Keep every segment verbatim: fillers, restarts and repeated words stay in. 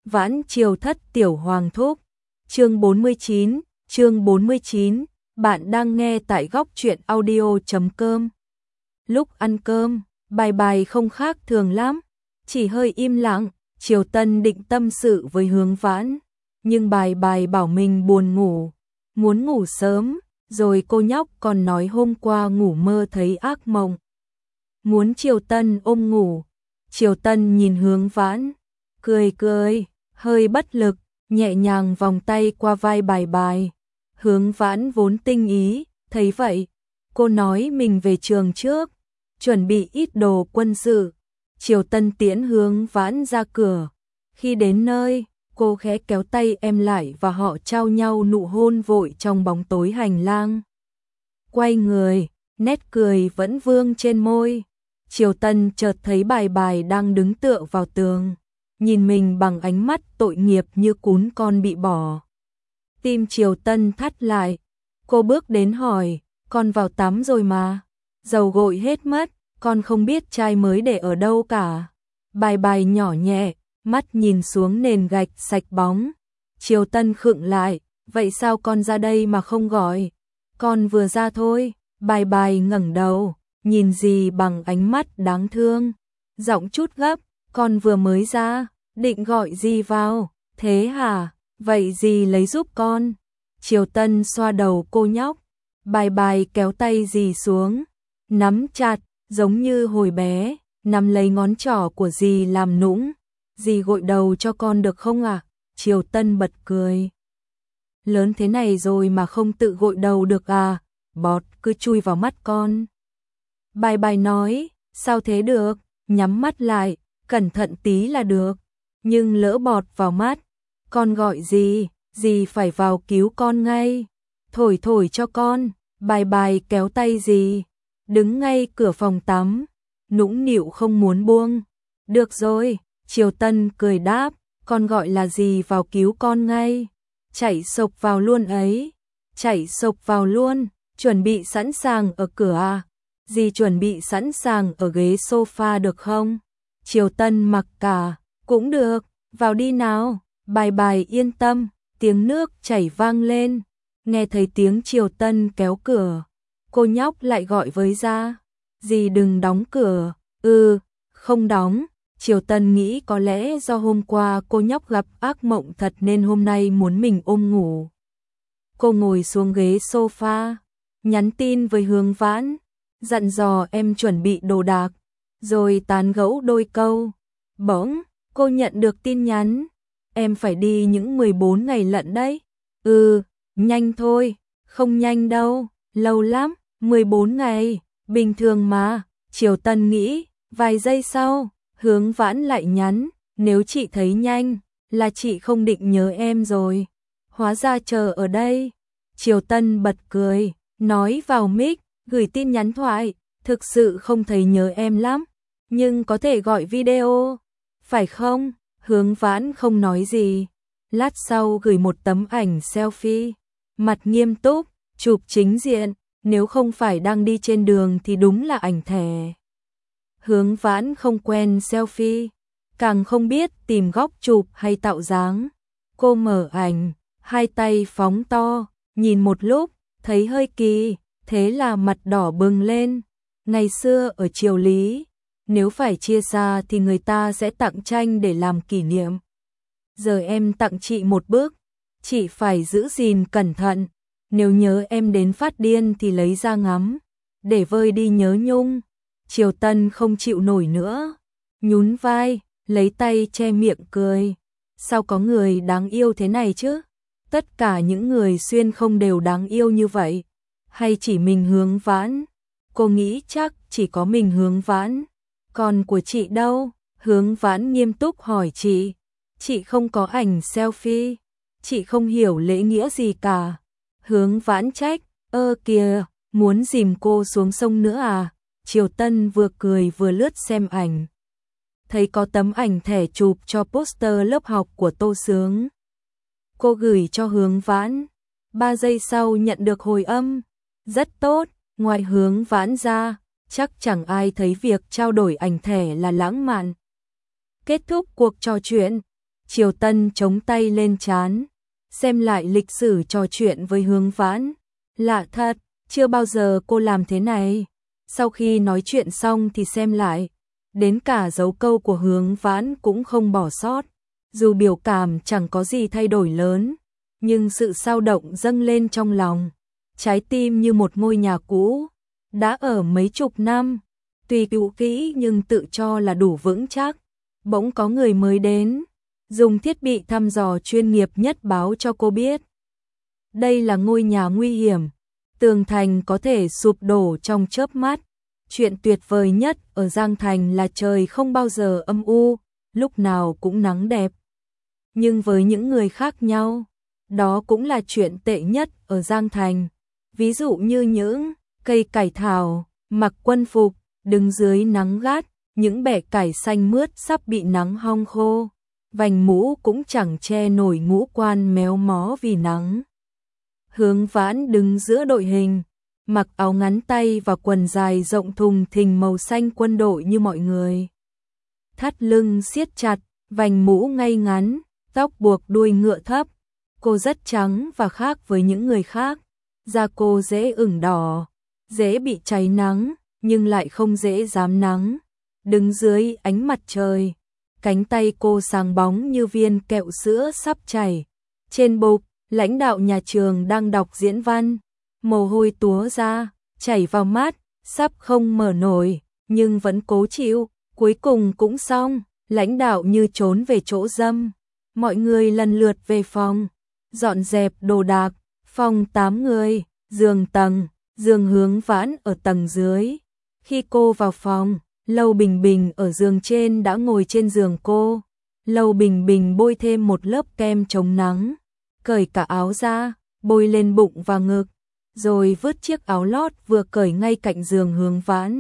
Vãn Triều Thất Tiểu Hoàng Thúc. Chương bốn mươi chín, chương bốn mươi chín, bạn đang nghe tại góc truyện audio chấm com. Lúc ăn cơm, Bài Bài không khác thường lắm, chỉ hơi im lặng. Triều Tân định tâm sự với Hướng Vãn, nhưng Bài Bài bảo mình buồn ngủ, muốn ngủ sớm, rồi cô nhóc còn nói hôm qua ngủ mơ thấy ác mộng, muốn Triều Tân ôm ngủ. Triều Tân nhìn Hướng Vãn, cười cười, hơi bất lực, nhẹ nhàng vòng tay qua vai Bài Bài. Hướng Vãn vốn tinh ý, thấy vậy, cô nói mình về trường trước, chuẩn bị ít đồ quân sự. Triều Tân tiễn Hướng Vãn ra cửa. Khi đến nơi, cô khẽ kéo tay em lại và họ trao nhau nụ hôn vội trong bóng tối hành lang. Quay người, nét cười vẫn vương trên môi. Triều Tân chợt thấy Bài Bài đang đứng tựa vào tường, nhìn mình bằng ánh mắt tội nghiệp như cún con bị bỏ. Tim Triều Tân thắt lại, cô bước đến hỏi, con vào tắm rồi mà, dầu gội hết mất, con không biết chai mới để ở đâu cả. Bài Bài nhỏ nhẹ, mắt nhìn xuống nền gạch sạch bóng. Triều Tân khựng lại, vậy sao con ra đây mà không gọi? Con vừa ra thôi. Bài Bài ngẩng đầu, nhìn dì bằng ánh mắt đáng thương, giọng chút gấp, con vừa mới ra, định gọi dì vào, thế hả? Vậy dì lấy giúp con. Triều Tân xoa đầu cô nhóc, Bài Bài kéo tay dì xuống, nắm chặt, giống như hồi bé, nắm lấy ngón trỏ của dì làm nũng. Dì gội đầu cho con được không ạ? À? Triều Tân bật cười. Lớn thế này rồi mà không tự gội đầu được à? Bọt cứ chui vào mắt con. Bài Bài nói, sao thế được, nhắm mắt lại, cẩn thận tí là được. Nhưng lỡ bọt vào mắt, con gọi dì, dì phải vào cứu con ngay. Thổi thổi cho con. Bài Bài kéo tay dì, đứng ngay cửa phòng tắm, nũng nịu không muốn buông. Được rồi, Triều Tân cười đáp, con gọi là dì vào cứu con ngay. Chạy sộc vào luôn ấy. Chạy sộc vào luôn, chuẩn bị sẵn sàng ở cửa à? Dì chuẩn bị sẵn sàng ở ghế sofa được không? Triều Tân mặc cả, cũng được, vào đi nào. Bài Bài yên tâm, tiếng nước chảy vang lên. Nghe thấy tiếng Triều Tân kéo cửa, cô nhóc lại gọi với ra, dì đừng đóng cửa. Ừ, không đóng. Triều Tân nghĩ có lẽ do hôm qua cô nhóc gặp ác mộng thật nên hôm nay muốn mình ôm ngủ. Cô ngồi xuống ghế sofa, nhắn tin với Hướng Vãn, dặn dò em chuẩn bị đồ đạc, rồi tán gẫu đôi câu. Bỗng, cô nhận được tin nhắn, em phải đi những mười bốn ngày lận đấy. Ừ, nhanh thôi, không nhanh đâu, lâu lắm, mười bốn ngày, bình thường mà. Triều Tân nghĩ, vài giây sau, Hướng Vãn lại nhắn, nếu chị thấy nhanh, là chị không định nhớ em rồi. Hóa ra chờ ở đây. Triều Tân bật cười, nói vào mic, gửi tin nhắn thoại, thực sự không thấy nhớ em lắm, nhưng có thể gọi video, phải không? Hướng Vãn không nói gì, lát sau gửi một tấm ảnh selfie, mặt nghiêm túc, chụp chính diện, nếu không phải đang đi trên đường thì đúng là ảnh thẻ. Hướng Vãn không quen selfie, càng không biết tìm góc chụp hay tạo dáng. Cô mở ảnh, hai tay phóng to, nhìn một lúc, thấy hơi kỳ, thế là mặt đỏ bừng lên. Ngày xưa ở Triều Lý, nếu phải chia xa thì người ta sẽ tặng tranh để làm kỷ niệm. Giờ em tặng chị một bức, chị phải giữ gìn cẩn thận, nếu nhớ em đến phát điên thì lấy ra ngắm, để vơi đi nhớ nhung. Triều Tân không chịu nổi nữa, nhún vai, lấy tay che miệng cười. Sao có người đáng yêu thế này chứ? Tất cả những người xuyên không đều đáng yêu như vậy, hay chỉ mình Hướng Vãn? Cô nghĩ chắc chỉ có mình Hướng Vãn. Còn của chị đâu? Hướng Vãn nghiêm túc hỏi chị. Chị không có ảnh selfie, chị không hiểu lễ nghĩa gì cả. Hướng Vãn trách, ơ kìa, muốn dìm cô xuống sông nữa à? Triều Tân vừa cười vừa lướt xem ảnh, thấy có tấm ảnh thẻ chụp cho poster lớp học của Tô Sướng. Cô gửi cho Hướng Vãn, ba giây sau nhận được hồi âm, rất tốt. Ngoài Hướng Vãn ra, chắc chẳng ai thấy việc trao đổi ảnh thẻ là lãng mạn. Kết thúc cuộc trò chuyện, Triều Tân chống tay lên trán, xem lại lịch sử trò chuyện với Hướng Vãn. Lạ thật, chưa bao giờ cô làm thế này. Sau khi nói chuyện xong thì xem lại, đến cả dấu câu của Hướng Vãn cũng không bỏ sót. Dù biểu cảm chẳng có gì thay đổi lớn, nhưng sự xao động dâng lên trong lòng. Trái tim như một ngôi nhà cũ, đã ở mấy chục năm, tuy cũ kỹ nhưng tự cho là đủ vững chắc. Bỗng có người mới đến, dùng thiết bị thăm dò chuyên nghiệp nhất báo cho cô biết. Đây là ngôi nhà nguy hiểm, tường thành có thể sụp đổ trong chớp mắt. Chuyện tuyệt vời nhất ở Giang Thành là trời không bao giờ âm u, lúc nào cũng nắng đẹp. Nhưng với những người khác nhau, đó cũng là chuyện tệ nhất ở Giang Thành. Ví dụ như những cây cải thảo, mặc quân phục, đứng dưới nắng gắt, những bẹ cải xanh mướt sắp bị nắng hong khô. Vành mũ cũng chẳng che nổi ngũ quan méo mó vì nắng. Hướng Vãn đứng giữa đội hình, mặc áo ngắn tay và quần dài rộng thùng thình màu xanh quân đội như mọi người. Thắt lưng siết chặt, vành mũ ngay ngắn, tóc buộc đuôi ngựa thấp. Cô rất trắng và khác với những người khác. Da cô dễ ửng đỏ, dễ bị cháy nắng, nhưng lại không dễ dám nắng. Đứng dưới ánh mặt trời, cánh tay cô sáng bóng như viên kẹo sữa sắp chảy. Trên bục, lãnh đạo nhà trường đang đọc diễn văn, mồ hôi túa ra, chảy vào mắt, sắp không mở nổi, nhưng vẫn cố chịu. Cuối cùng cũng xong, lãnh đạo như trốn về chỗ dâm. Mọi người lần lượt về phòng, dọn dẹp đồ đạc. Phòng tám người, giường tầng, giường Hướng Vãn ở tầng dưới. Khi cô vào phòng, Lâu Bình Bình ở giường trên đã ngồi trên giường cô. Lâu Bình Bình bôi thêm một lớp kem chống nắng, cởi cả áo ra, bôi lên bụng và ngực, rồi vứt chiếc áo lót vừa cởi ngay cạnh giường Hướng Vãn.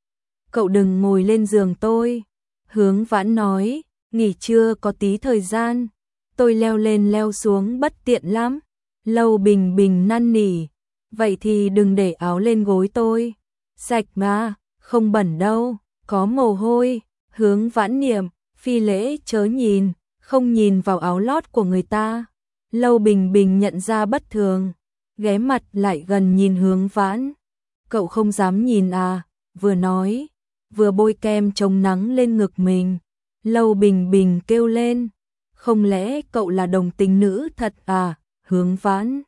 Cậu đừng ngồi lên giường tôi. Hướng Vãn nói, nghỉ trưa có tí thời gian, tôi leo lên leo xuống bất tiện lắm. Lâu Bình Bình năn nỉ, vậy thì đừng để áo lên gối tôi. Sạch mà, không bẩn đâu, có mồ hôi. Hướng Vãn niệm, phi lễ chớ nhìn, không nhìn vào áo lót của người ta. Lâu Bình Bình nhận ra bất thường, ghé mặt lại gần nhìn Hướng Vãn. Cậu không dám nhìn à? Vừa nói, vừa bôi kem chống nắng lên ngực mình. Lâu Bình Bình kêu lên, không lẽ cậu là đồng tính nữ thật à? Hướng Vãn.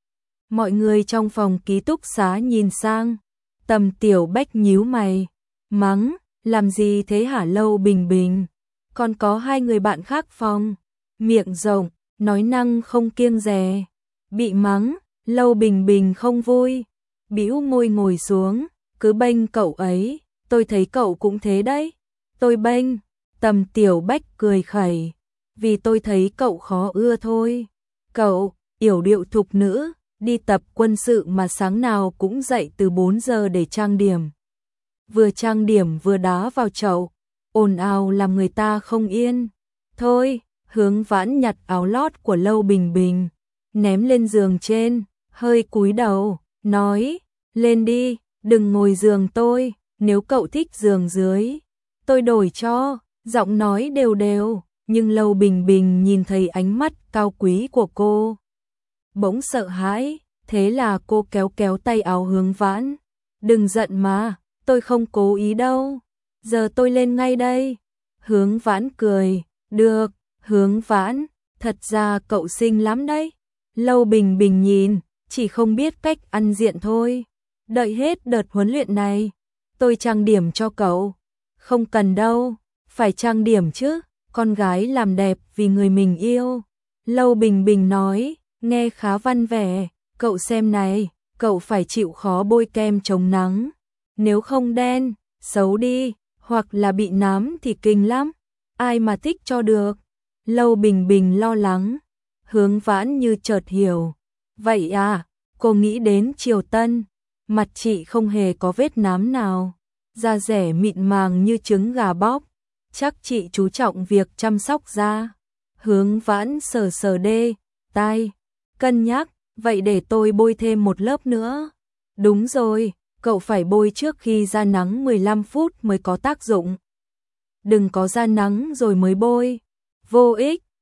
Mọi người trong phòng ký túc xá nhìn sang, Tầm Tiểu Bách nhíu mày, mắng, làm gì thế hả Lâu Bình Bình? Còn có hai người bạn khác phòng, miệng rộng, nói năng không kiêng dè. Bị mắng, Lâu Bình Bình không vui, bĩu môi ngồi xuống, cứ bênh cậu ấy, tôi thấy cậu cũng thế đấy. Tôi bênh, Tầm Tiểu Bách cười khẩy, vì tôi thấy cậu khó ưa thôi. Cậu, yểu điệu thục nữ, đi tập quân sự mà sáng nào cũng dậy từ bốn giờ để trang điểm. Vừa trang điểm vừa đá vào chậu, ồn ào làm người ta không yên. Thôi, Hướng Vãn nhặt áo lót của Lâu Bình Bình, ném lên giường trên, hơi cúi đầu, nói, lên đi, đừng ngồi giường tôi, nếu cậu thích giường dưới, tôi đổi cho. Giọng nói đều đều, nhưng Lâu Bình Bình nhìn thấy ánh mắt cao quý của cô, bỗng sợ hãi, thế là cô kéo kéo tay áo Hướng Vãn. Đừng giận mà, tôi không cố ý đâu, giờ tôi lên ngay đây. Hướng Vãn cười, được, Hướng Vãn, thật ra cậu xinh lắm đấy. Lâu Bình Bình nhìn, chỉ không biết cách ăn diện thôi. Đợi hết đợt huấn luyện này, tôi trang điểm cho cậu. Không cần đâu, phải trang điểm chứ, con gái làm đẹp vì người mình yêu. Lâu Bình Bình nói, nghe khá văn vẻ, cậu xem này, cậu phải chịu khó bôi kem chống nắng. Nếu không đen, xấu đi, hoặc là bị nám thì kinh lắm, ai mà thích cho được. Lâu Bình Bình lo lắng, Hướng Vãn như chợt hiểu. Vậy à, cô nghĩ đến Triều Tân, mặt chị không hề có vết nám nào, da rẻ mịn màng như trứng gà bóc, chắc chị chú trọng việc chăm sóc da. Hướng Vãn sờ sờ đê, tai, cân nhắc, vậy để tôi bôi thêm một lớp nữa. Đúng rồi, cậu phải bôi trước khi ra nắng mười lăm phút mới có tác dụng. Đừng có ra nắng rồi mới bôi, vô ích.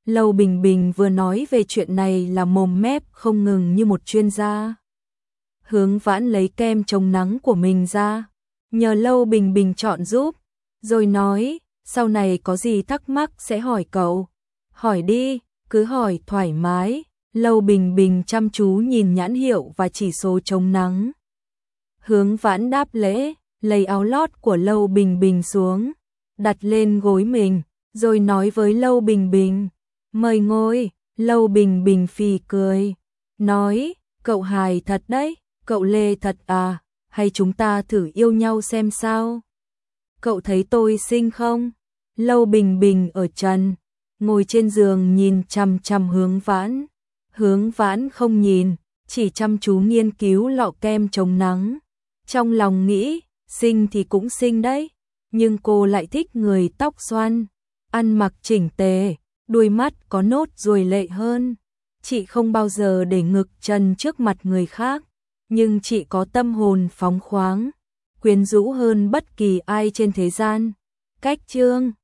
Lâu Bình Bình vừa nói về chuyện này là mồm mép không ngừng như một chuyên gia. Hướng Vãn lấy kem chống nắng của mình ra, nhờ Lâu Bình Bình chọn giúp, rồi nói, sau này có gì thắc mắc sẽ hỏi cậu. Hỏi đi, cứ hỏi thoải mái. Lâu Bình Bình chăm chú nhìn nhãn hiệu và chỉ số chống nắng. Hướng Vãn đáp lễ, lấy áo lót của Lâu Bình Bình xuống, đặt lên gối mình, rồi nói với Lâu Bình Bình, mời ngồi. Lâu Bình Bình phì cười, nói, cậu hài thật đấy, cậu lê thật à, hay chúng ta thử yêu nhau xem sao? Cậu thấy tôi xinh không? Lâu Bình Bình ở trần, ngồi trên giường nhìn chằm chằm Hướng Vãn. Hướng Vãn không nhìn, chỉ chăm chú nghiên cứu lọ kem chống nắng. Trong lòng nghĩ, xinh thì cũng xinh đấy, nhưng cô lại thích người tóc xoăn, ăn mặc chỉnh tề, đuôi mắt có nốt ruồi lệ hơn. Chị không bao giờ để ngực trần trước mặt người khác, nhưng chị có tâm hồn phóng khoáng, quyến rũ hơn bất kỳ ai trên thế gian. Cách chương